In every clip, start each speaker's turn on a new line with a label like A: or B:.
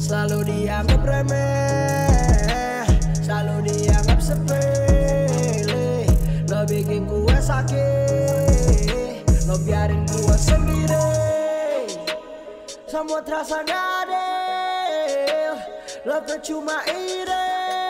A: Selalu dianggap remeh, selalu dianggap sepele. Lo bikin gue sakit, lo biarin gue sendiri. Semua terasa gak adil, lo tuh cuma ide.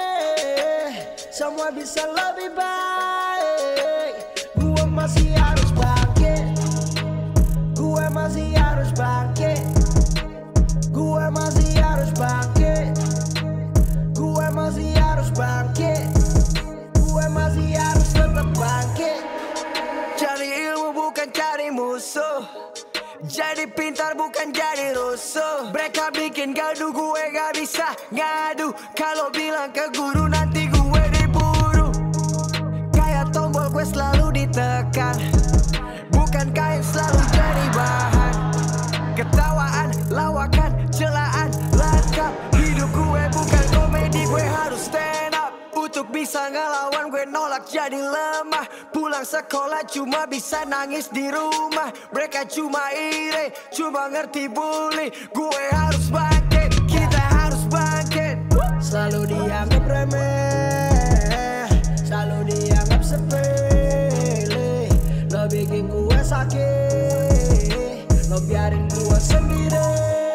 A: Semua bisa lebih baik, gue masih harus bangkit. Gue masih harus bangkit. Gue masih harus bangkit. Gue masih harus bangkit. Gue masih harus tetap bangkit. Cari ilmu bukan cari musuh, jadi pintar bukan jadi rusuh. Mereka bikin gaduh, gue gak bisa ngadu. Kalau bilang ke guru nanti gue diburu. Kayak tombol gue selalu ditekan, bukan kain selalu jadi bahan. Ketawaan, lawakan, celaan, lengkap. Hidup gue bukan komedi, gue harus stand up. Untuk bisa ngelawan gue nolak jadi lemah. Pulang sekolah cuma bisa nangis di rumah. Mereka cuma iri, cuma ngerti bully. Gue harus bangkit, kita harus bangkit. Selalu dianggap remeh, selalu dianggap sepele. Lo bikin gue sakit, lo biarin gue sendiri.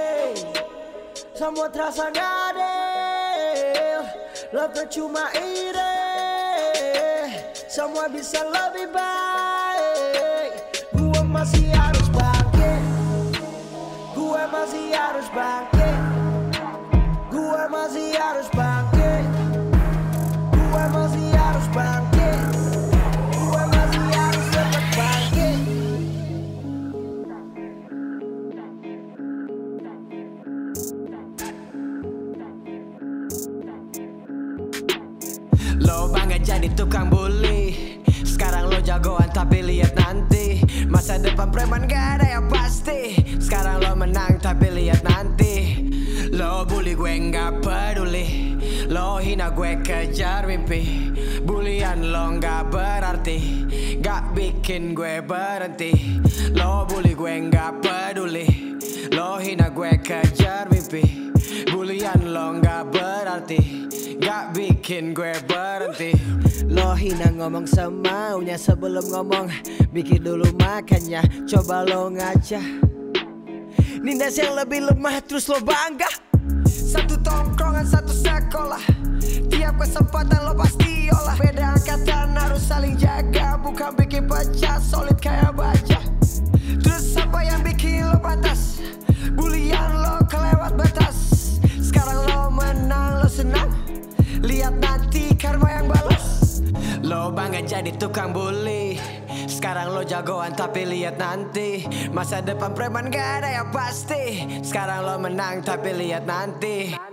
A: Semua terasa gak adil, lo tuh cuma ide. Semua bisa lebih baik, gue masih harus bangkit. Gue masih harus bangkit. Gue masih harus bangkit. Gue masih harus bangkit. Gue masih harus tetap bangkit.
B: Lo bangga jadi tukang bully, sekarang lo jagoan tapi lihat nanti. Masa depan preman gak ada yang pasti. Sekarang lo menang tapi lihat nanti. Lo bully gue gak peduli, lo hina gue kejar mimpi. Bulian lo gak berarti, gak bikin gue berhenti. Lo bully gue gak peduli, lo hina gue kejar mimpi. Bulian lo gak berarti, gak bikin gue berhenti.
A: Lo hina ngomong semaunya sebelum ngomong, mikir dulu makanya coba lo ngaca. Nindas yang lebih lemah terus lo bangga.
B: Satu tongkrongan satu sekolah, tiap kesempatan lo pasti olah.
A: Beda angkatan harus saling jaga, bukan bikin pecah solid kayak baja.
B: Terus apa yang bikin lo pantas? Bulian lo kelewat batas. Sekarang lo menang, lo senang, lihat nanti karma yang balas. Lo bangga jadi tukang bully, sekarang lo jagoan tapi lihat nanti. Masa depan preman gak ada yang pasti. Sekarang lo menang tapi lihat nanti.